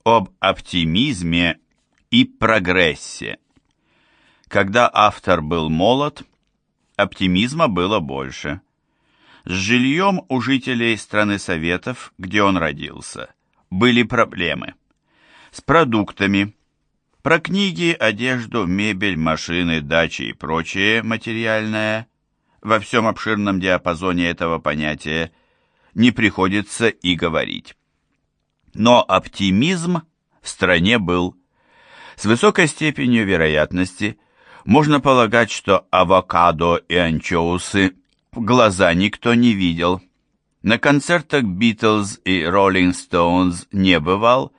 об оптимизме и прогрессе. Когда автор был молод, оптимизма было больше. С жильем у жителей страны Советов, где он родился, были проблемы. С продуктами. Про книги, одежду, мебель, машины, дачи и прочее материальное во всем обширном диапазоне этого понятия не приходится и говорить. Но оптимизм в стране был. С высокой степенью вероятности можно полагать, что авокадо и анчоусы в глаза никто не видел. На концертах Битлз и Роллинг Стоунз не бывал,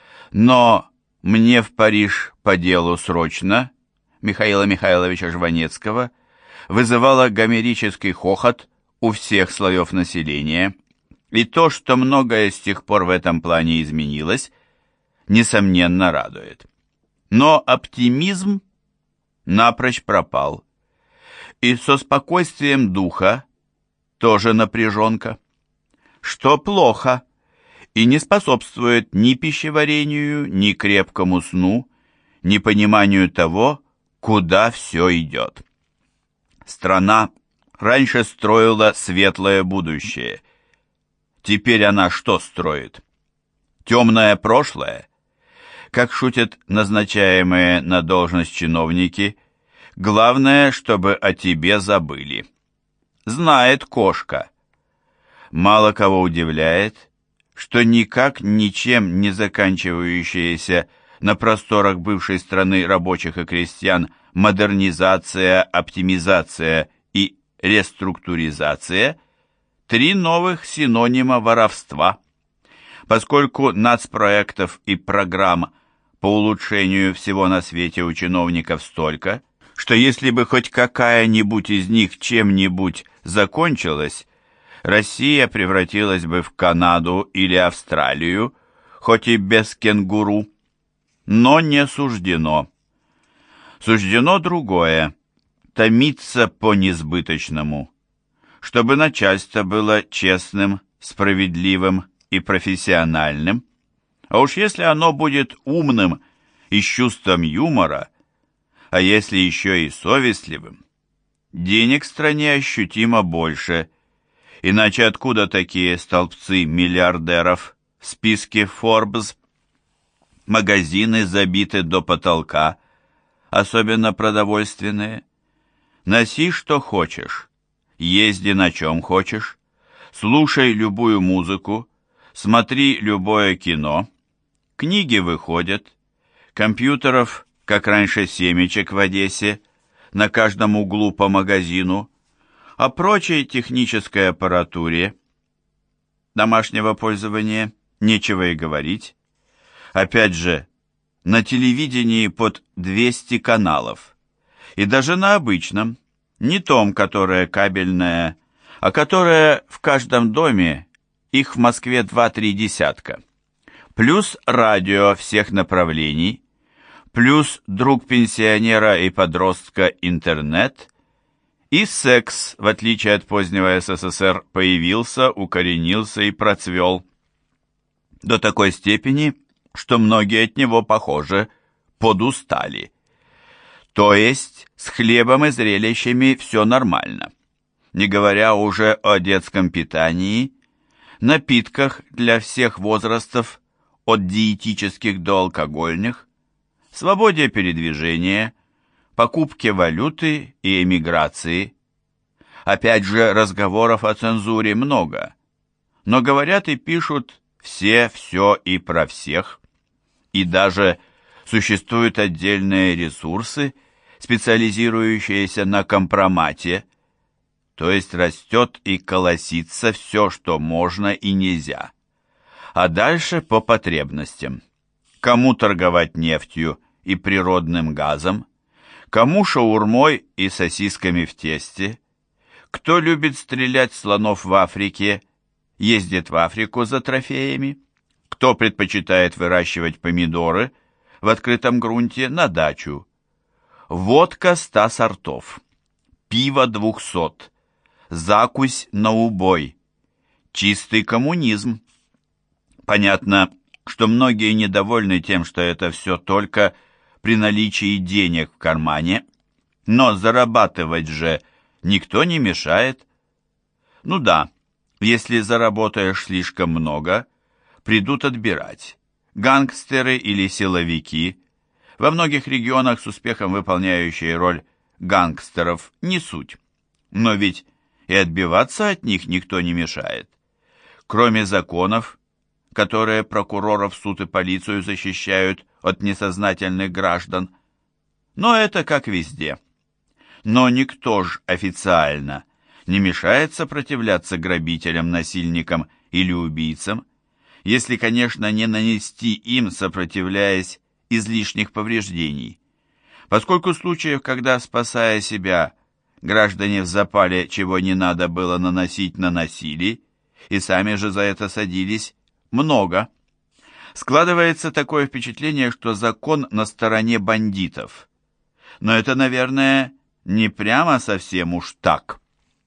но «Мне в Париж по делу срочно» Михаила Михайловича Жванецкого вызывало гомерический хохот у всех слоев населения, и то, что многое с тех пор в этом плане изменилось, несомненно радует. Но оптимизм напрочь пропал. И со спокойствием духа тоже напряженка, что плохо и не способствует ни пищеварению, ни крепкому сну, ни пониманию того, куда все идет. Страна раньше строила светлое будущее. Теперь она что строит? Темное прошлое? Как шутят назначаемые на должность чиновники, главное, чтобы о тебе забыли. Знает кошка. Мало кого удивляет, что никак ничем не заканчивающаяся на просторах бывшей страны рабочих и крестьян модернизация, оптимизация и реструктуризация – три новых синонима воровства. Поскольку нацпроектов и программ по улучшению всего на свете у чиновников столько, что если бы хоть какая-нибудь из них чем-нибудь закончилась, Россия превратилась бы в Канаду или Австралию, хоть и без кенгуру. Но не суждено. Суждено другое – томиться по несбыточному, чтобы начальство было честным, справедливым и профессиональным, а уж если оно будет умным и с чувством юмора, а если еще и совестливым, денег в стране ощутимо больше, иначе откуда такие столбцы миллиардеров в списке Forbes? Магазины забиты до потолка, особенно продовольственные. Носи что хочешь, езди на чем хочешь, слушай любую музыку, смотри любое кино, книги выходят, компьютеров, как раньше семечек в Одессе, на каждом углу по магазину, о прочей технической аппаратуре домашнего пользования нечего и говорить. Опять же, на телевидении под 200 каналов, и даже на обычном, не том, которое кабельное, а которое в каждом доме, их в Москве 2-3 десятка, плюс радио всех направлений, плюс друг пенсионера и подростка интернет, и секс, в отличие от позднего СССР, появился, укоренился и процвел до такой степени, что многие от него, похоже, подустали. То есть с хлебом и зрелищами все нормально, не говоря уже о детском питании, напитках для всех возрастов, от диетических до алкогольных, свободе передвижения, покупке валюты и эмиграции. Опять же, разговоров о цензуре много, но говорят и пишут все и про всех, и даже существуют отдельные ресурсы, специализирующиеся на компромате, то есть растет и колосится все, что можно и нельзя. А дальше по потребностям. Кому торговать нефтью и природным газом, кому шаурмой и сосисками в тесте, кто любит стрелять слонов в Африке, ездит в Африку за трофеями, кто предпочитает выращивать помидоры в открытом грунте на дачу. Водка 100 сортов, пиво 200, закусь на убой, чистый коммунизм. Понятно, что многие недовольны тем, что это все только при наличии денег в кармане, но зарабатывать же никто не мешает. Ну да, если заработаешь слишком много, придут отбирать. Гангстеры или силовики, во многих регионах с успехом выполняющие роль гангстеров, не суть. Но ведь и отбиваться от них никто не мешает. Кроме законов, которые прокуроров, суд и полицию защищают от несознательных граждан. Но это как везде. Но никто ж официально не мешает сопротивляться грабителям, насильникам или убийцам, если, конечно, не нанести им, сопротивляясь, излишних повреждений. Поскольку случаев, когда, спасая себя, граждане в запале, чего не надо было наносить, наносили, и сами же за это садились, много. Складывается такое впечатление, что закон на стороне бандитов. Но это, наверное, не прямо совсем уж так.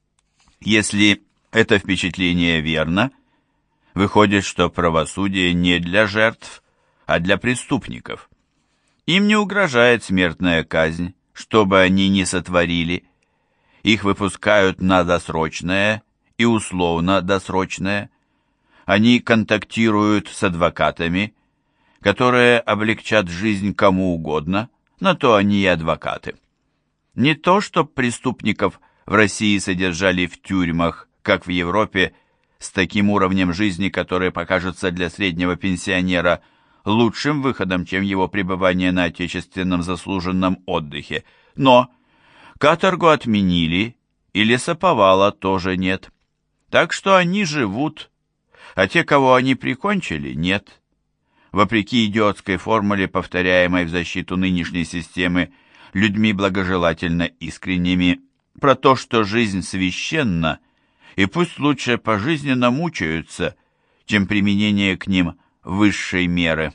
Если это впечатление верно, выходит, что правосудие не для жертв, а для преступников. Им не угрожает смертная казнь, что бы они ни сотворили. Их выпускают на досрочное и условно-досрочное. Они контактируют с адвокатами, которые облегчат жизнь кому угодно, на то они и адвокаты. Не то, чтоб преступников в России содержали в тюрьмах, как в Европе, с таким уровнем жизни, который покажется для среднего пенсионера лучшим выходом, чем его пребывание на отечественном заслуженном отдыхе. Но каторгу отменили, и лесоповала тоже нет. Так что они живут, а те, кого они прикончили, нет. Вопреки идиотской формуле, повторяемой в защиту нынешней системы людьми благожелательно искренними, про то, что жизнь священна, и пусть лучше пожизненно мучаются, чем применение к ним высшей меры.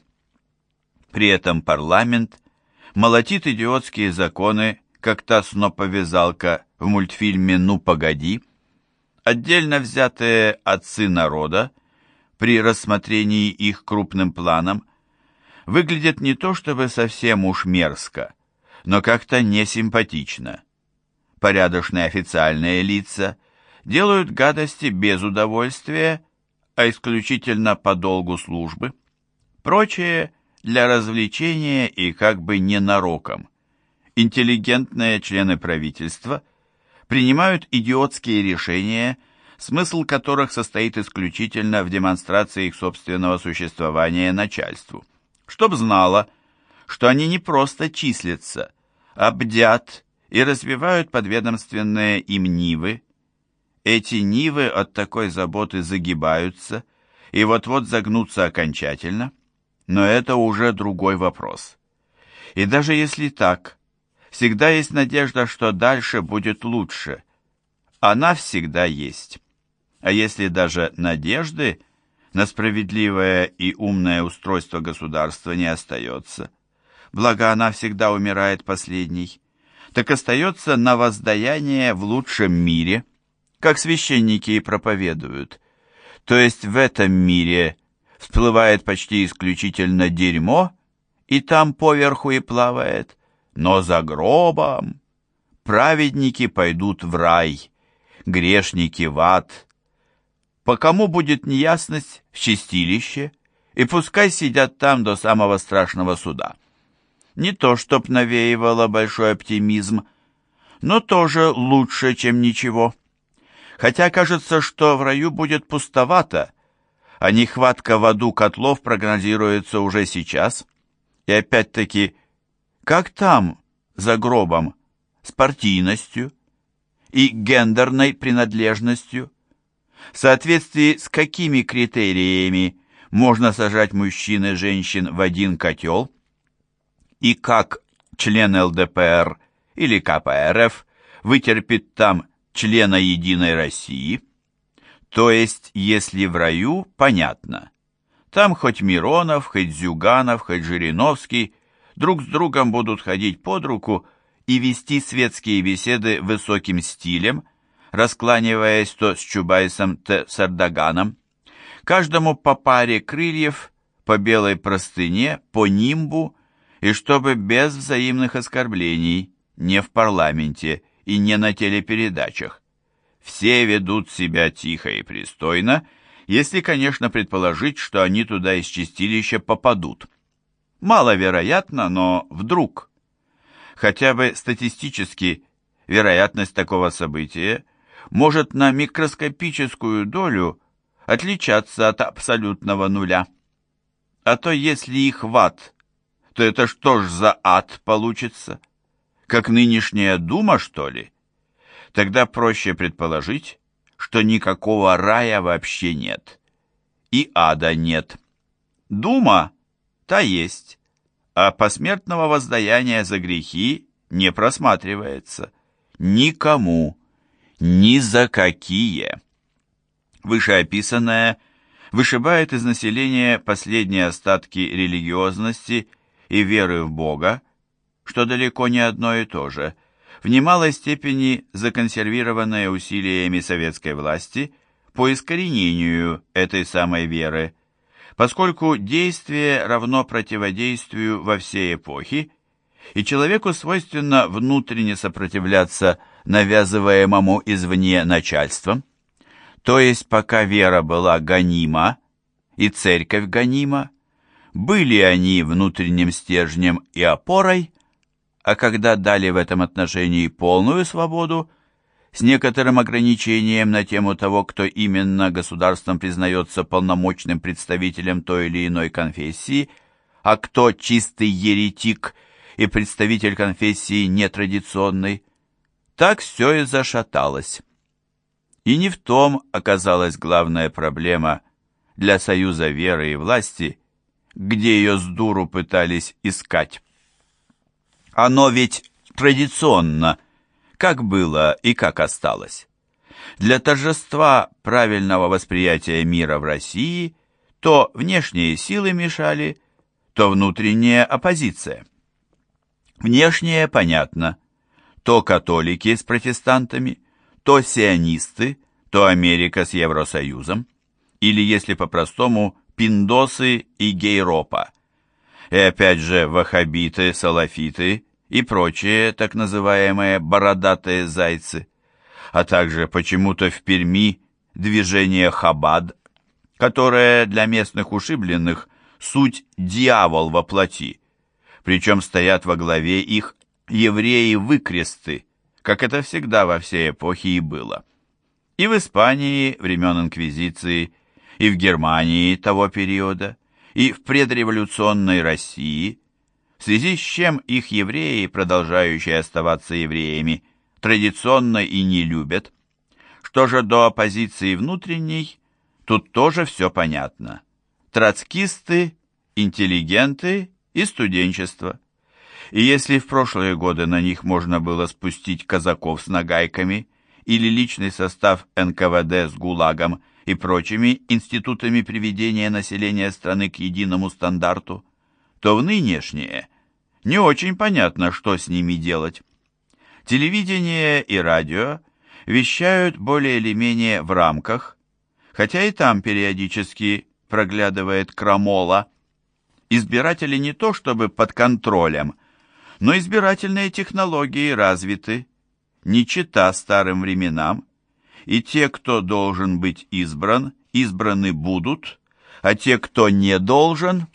При этом парламент молотит идиотские законы, как та сноповязалка в мультфильме «Ну, погоди». Отдельно взятые отцы народа, при рассмотрении их крупным планом, выглядят не то чтобы совсем уж мерзко, но как-то несимпатично. Порядочные официальные лица делают гадости без удовольствия, а исключительно по долгу службы. Прочие для развлечения и как бы ненароком. Интеллигентные члены правительства принимают идиотские решения, смысл которых состоит исключительно в демонстрации их собственного существования начальству, чтоб знало, что они не просто числятся, а бдят и развивают подведомственные им нивы. Эти нивы от такой заботы загибаются и вот-вот загнутся окончательно, но это уже другой вопрос. И даже если так, всегда есть надежда, что дальше будет лучше. Она всегда есть. А если даже надежды на справедливое и умное устройство государства не остается, благо она всегда умирает последней, так остается на воздаяние в лучшем мире, как священники и проповедуют. То есть в этом мире всплывает почти исключительно дерьмо, и там поверху и плавает, но за гробом праведники пойдут в рай, грешники в ад. По кому будет неясность, в чистилище, и пускай сидят там до самого страшного суда. Не то, чтоб навеивало большой оптимизм, но тоже лучше, чем ничего. Хотя кажется, что в раю будет пустовато, а нехватка в аду котлов прогнозируется уже сейчас. И опять-таки, как там, за гробом, с партийностью и гендерной принадлежностью? В соответствии с какими критериями можно сажать мужчин и женщин в один котел? И как член ЛДПР или КПРФ вытерпит там члена Единой России? То есть, если в раю, понятно. Там хоть Миронов, хоть Зюганов, хоть Жириновский друг с другом будут ходить под руку и вести светские беседы высоким стилем, раскланиваясь то с Чубайсом, то с Эрдоганом. Каждому по паре крыльев, по белой простыне, по нимбу, и чтобы без взаимных оскорблений, не в парламенте и не на телепередачах. Все ведут себя тихо и пристойно, если, конечно, предположить, что они туда из чистилища попадут. Маловероятно, но вдруг. Хотя бы статистически вероятность такого события может на микроскопическую долю отличаться от абсолютного нуля. А то если их в ад, то это что ж за ад получится? Как нынешняя дума, что ли? Тогда проще предположить, что никакого рая вообще нет. И ада нет. Дума та есть, а посмертного воздаяния за грехи не просматривается. Никому, ни за какие. Вышеописанное вышибает из населения последние остатки религиозности и веры в Бога, что далеко не одно и то же, в немалой степени законсервированное усилиями советской власти по искоренению этой самой веры, поскольку действие равно противодействию во все эпохи, и человеку свойственно внутренне сопротивляться навязываемому извне начальством, то есть пока вера была гонима и церковь гонима, были они внутренним стержнем и опорой, а когда дали в этом отношении полную свободу, с некоторым ограничением на тему того, кто именно государством признается полномочным представителем той или иной конфессии, а кто чистый еретик и представитель конфессии нетрадиционной, так все и зашаталось. И не в том оказалась главная проблема для союза веры и власти, где ее с дуру пытались искать. Оно ведь традиционно, как было и как осталось. Для торжества правильного восприятия мира в России то внешние силы мешали, то внутренняя оппозиция. Внешнее понятно. То католики с протестантами, то сионисты, то Америка с Евросоюзом, или, если по-простому, пиндосы и гейропа. И опять же ваххабиты, салафиты и прочие так называемые бородатые зайцы, а также почему-то в Перми движение Хабад, которое для местных ушибленных суть дьявол во плоти, причем стоят во главе их евреи-выкресты, как это всегда во все эпохи и было. И в Испании времен Инквизиции, и в Германии того периода, и в предреволюционной России, в связи с чем их евреи, продолжающие оставаться евреями, традиционно и не любят. Что же до оппозиции внутренней, тут тоже все понятно. Троцкисты, интеллигенты и студенчество. И если в прошлые годы на них можно было спустить казаков с нагайками или личный состав НКВД с ГУЛАГом и прочими институтами приведения населения страны к единому стандарту, то в нынешнее не очень понятно, что с ними делать. Телевидение и радио вещают более или менее в рамках, хотя и там периодически проглядывает крамола. Избиратели не то чтобы под контролем, но избирательные технологии развиты, не чета старым временам, и те, кто должен быть избран, избраны будут, а те, кто не должен,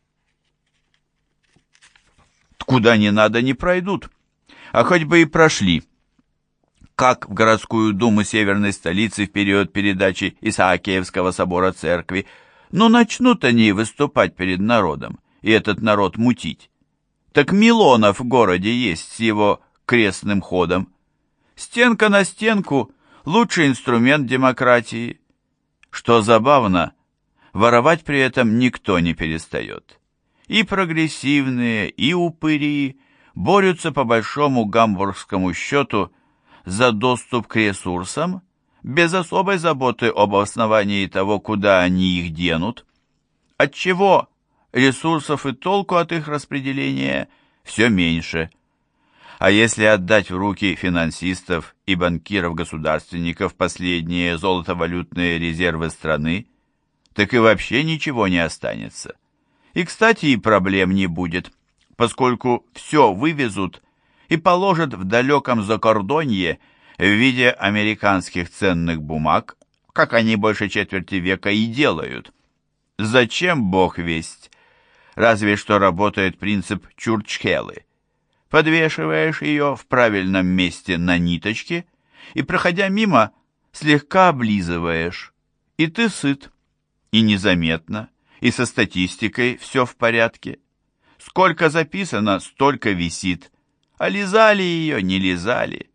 куда не надо, не пройдут, а хоть бы и прошли. Как в городскую думу северной столицы в период передачи Исаакиевского собора церкви, начнут они выступать перед народом, и этот народ мутить. Так Милонов в городе есть с его крестным ходом. Стенка на стенку – лучший инструмент демократии. Что забавно, воровать при этом никто не перестает. И прогрессивные, и упыри борются по большому гамбургскому счету за доступ к ресурсам, без особой заботы об основании того, куда они их денут, отчего ресурсов и толку от их распределения все меньше. А если отдать в руки финансистов и банкиров-государственников последние золотовалютные резервы страны, так и вообще ничего не останется. И, кстати, и проблем не будет, поскольку все вывезут и положат в далеком закордонье в виде американских ценных бумаг, как они больше четверти века и делают. Зачем, бог весть? Разве что работает принцип Чурчхелы. Подвешиваешь ее в правильном месте на ниточке и, проходя мимо, слегка облизываешь. И ты сыт. И незаметно, и со статистикой все в порядке. Сколько записано, столько висит. А лизали ее, не лизали.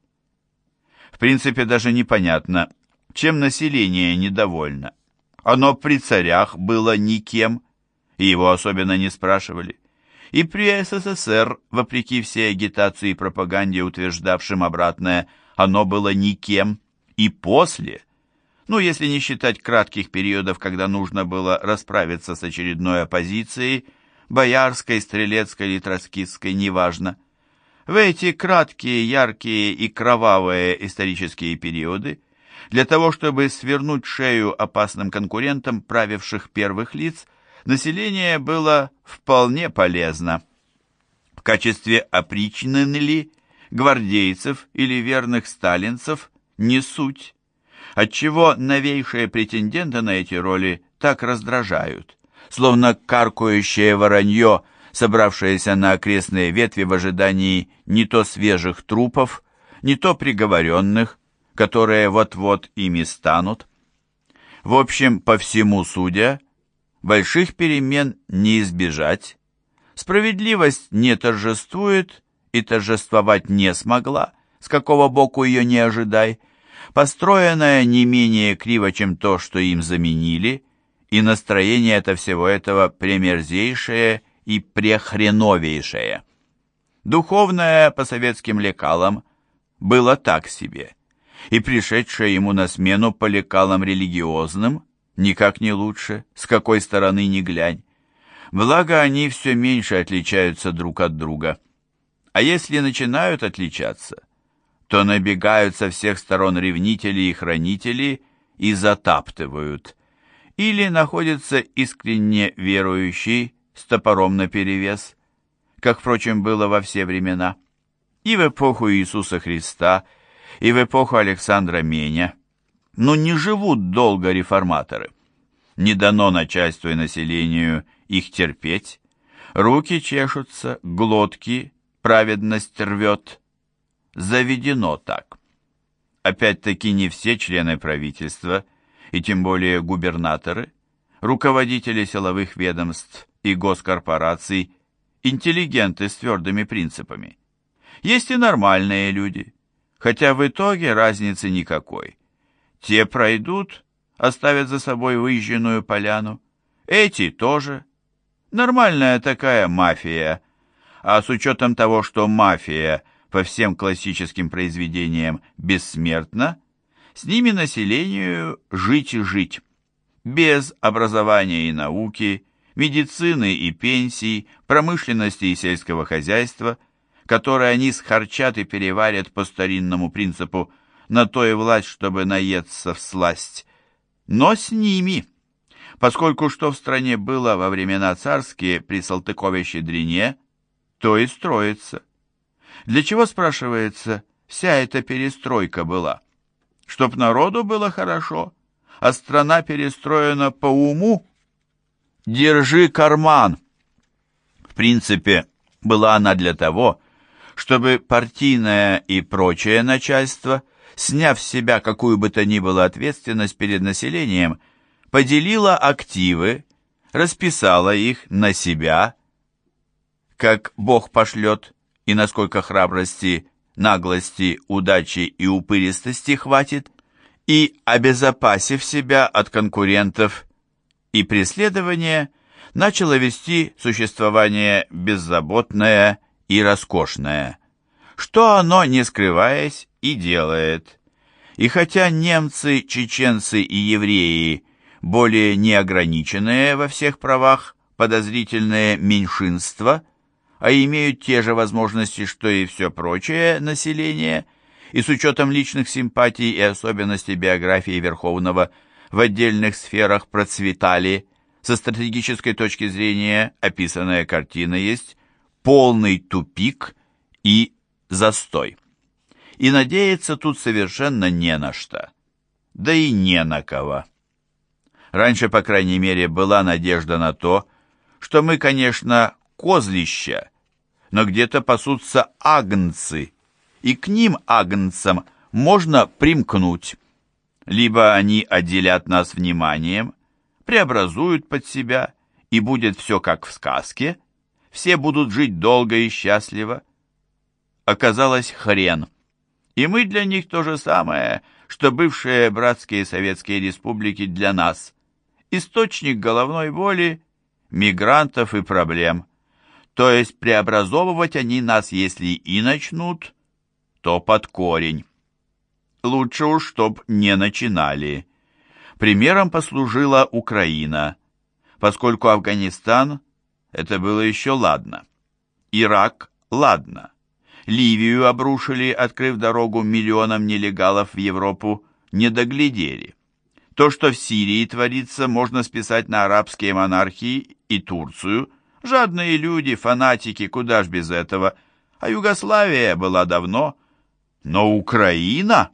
В принципе, даже непонятно, чем население недовольно. Оно при царях было никем, и его особенно не спрашивали. И при СССР, вопреки всей агитации и пропаганде, утверждавшим обратное, оно было никем. И после, если не считать кратких периодов, когда нужно было расправиться с очередной оппозицией, боярской, стрелецкой или троцкистской, неважно. В эти краткие, яркие и кровавые исторические периоды для того, чтобы свернуть шею опасным конкурентам правивших первых лиц, население было вполне полезно. В качестве опричнины ли, гвардейцев или верных сталинцев не суть, отчего новейшие претенденты на эти роли так раздражают, словно каркающее воронье, собравшееся на окрестные ветви в ожидании не то свежих трупов, не то приговоренных, которые вот-вот ими станут. В общем, по всему судя, больших перемен не избежать. Справедливость не торжествует и торжествовать не смогла, с какого боку ее не ожидай, построенная не менее криво, чем то, что им заменили, и настроение всего этого премерзейшее и прехреновейшее. Духовное по советским лекалам было так себе, и пришедшее ему на смену по лекалам религиозным никак не лучше, с какой стороны ни глянь. Благо, они все меньше отличаются друг от друга. А если начинают отличаться, то набегают со всех сторон ревнители и хранители и затаптывают. Или находится искренне верующий с топором наперевес, как, впрочем, было во все времена, и в эпоху Иисуса Христа, и в эпоху Александра Меня. Но не живут долго реформаторы. Не дано начальству и населению их терпеть. Руки чешутся, глотки праведность рвет. Заведено так. Опять-таки не все члены правительства, и тем более губернаторы, руководители силовых ведомств и госкорпораций, интеллигенты с твердыми принципами. Есть и нормальные люди, хотя в итоге разницы никакой. Те пройдут, оставят за собой выжженную поляну. Эти тоже. Нормальная такая мафия. А с учетом того, что мафия по всем классическим произведениям бессмертна, с ними населению жить и жить. Без образования и науки, медицины и пенсий, промышленности и сельского хозяйства, которые они схарчат и переварят по старинному принципу на то и власть, чтобы наесться всласть. Но с ними, поскольку что в стране было во времена царские при Салтыкове-Щедрине, то и строится. Для чего, спрашивается, вся эта перестройка была? Чтоб народу было хорошо, а страна перестроена по уму? Держи карман! В принципе, была она для того, чтобы партийное и прочее начальство, сняв с себя какую бы то ни было ответственность перед населением, поделило активы, расписало их на себя, как Бог пошлет, и насколько храбрости, наглости, удачи и упыристости хватит, и, обезопасив себя от конкурентов и преследования, начало вести существование беззаботное и роскошное, что оно, не скрываясь, и делает. И хотя немцы, чеченцы и евреи более неограниченные во всех правах, подозрительное меньшинство, а имеют те же возможности, что и все прочее население, и с учетом личных симпатий и особенностей биографии Верховного в отдельных сферах процветали, Со стратегической точки зрения описанная картина есть полный тупик и застой. И надеяться тут совершенно не на что, да и не на кого. Раньше, по крайней мере, была надежда на то, что мы, конечно, козлища, но где-то пасутся агнцы, и к ним, агнцам, можно примкнуть. Либо они отделят нас вниманием, преобразуют под себя, и будет все как в сказке, все будут жить долго и счастливо. Оказалось, хрен. И мы для них то же самое, что бывшие братские советские республики для нас. Источник головной боли, мигрантов и проблем. То есть преобразовывать они нас, если и начнут, то под корень. Лучше уж, чтоб не начинали. Примером послужила Украина, поскольку Афганистан – это было еще ладно. Ирак – ладно. Ливию обрушили, открыв дорогу миллионам нелегалов в Европу, не доглядели. То, что в Сирии творится, можно списать на арабские монархии и Турцию. Жадные люди, фанатики, куда ж без этого. А Югославия была давно. Но Украина?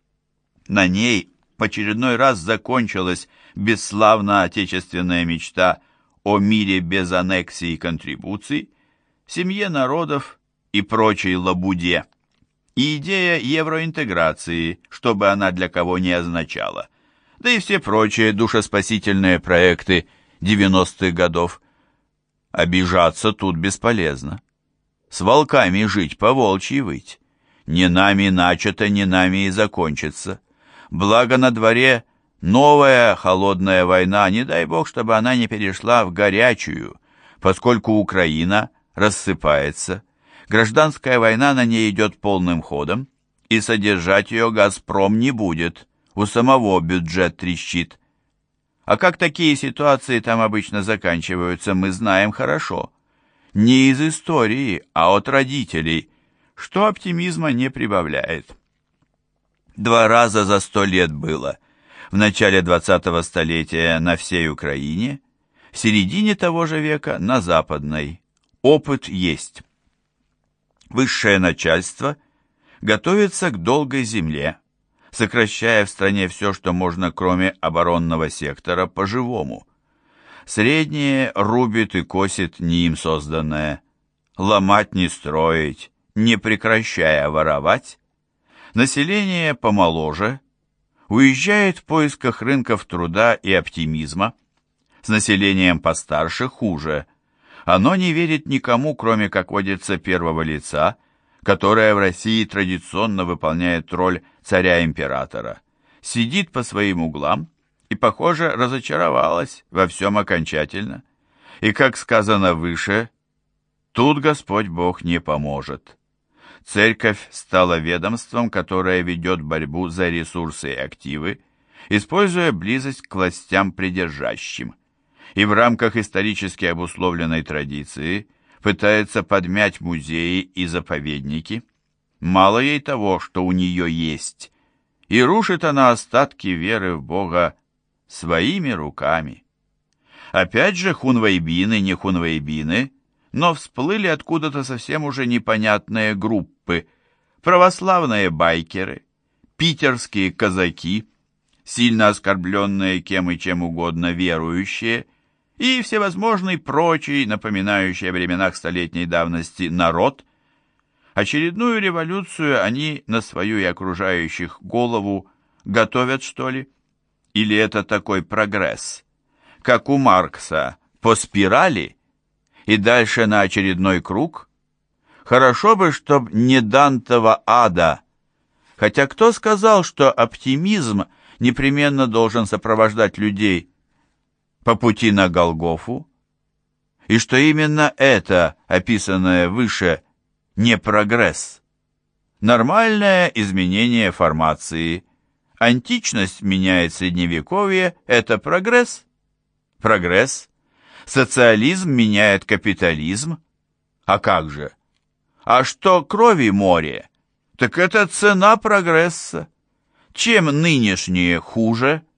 На ней в очередной раз закончилась бесславная отечественная мечта о мире без аннексий и контрибуций, семье народов и прочей лабуде. И идея евроинтеграции, что бы она для кого не означала, да и все прочие душеспасительные проекты 90-х годов. Обижаться тут бесполезно. С волками жить, по-волчьи выть. Не нами начато, не нами и закончится. Благо на дворе новая холодная война, не дай бог, чтобы она не перешла в горячую, поскольку Украина рассыпается. Гражданская война на ней идет полным ходом, и содержать ее «Газпром» не будет, у самого бюджет трещит. А как такие ситуации там обычно заканчиваются, мы знаем хорошо. Не из истории, а от родителей, что оптимизма не прибавляет. 2 раза за 100 лет было. В начале 20-го столетия на всей Украине, в середине того же века на Западной. Опыт есть. Высшее начальство готовится к долгой земле, сокращая в стране все, что можно, кроме оборонного сектора, по-живому. Среднее рубит и косит не им созданное. Ломать не строить, не прекращая воровать. Население помоложе уезжает в поисках рынков труда и оптимизма. С населением постарше хуже. Оно не верит никому, кроме, как водится, первого лица, которое в России традиционно выполняет роль царя-императора. Сидит по своим углам и, похоже, разочаровалась во всем окончательно. И, как сказано выше, тут Господь Бог не поможет. Церковь стала ведомством, которое ведет борьбу за ресурсы и активы, используя близость к властям придержащим, и в рамках исторически обусловленной традиции пытается подмять музеи и заповедники. Мало ей того, что у нее есть, и рушит она остатки веры в Бога своими руками. Опять же, хунвейбины, не хунвейбины, но всплыли откуда-то совсем уже непонятные группы, православные байкеры, питерские казаки, сильно оскорбленные кем и чем угодно верующие, и всевозможный прочий, напоминающий о временах столетней давности, народ. Очередную революцию они на свою и окружающих голову готовят, что ли? Или это такой прогресс, как у Маркса, по спирали и дальше на очередной круг? Хорошо бы, чтоб не Дантова ада. Хотя кто сказал, что оптимизм непременно должен сопровождать людей по пути на Голгофу? И что именно это, описанное выше, не прогресс? Нормальное изменение формации. Античность меняет средневековье – это прогресс? Прогресс. Социализм меняет капитализм? А как же? А что крови море? Так это цена прогресса. Чем нынешнее хуже?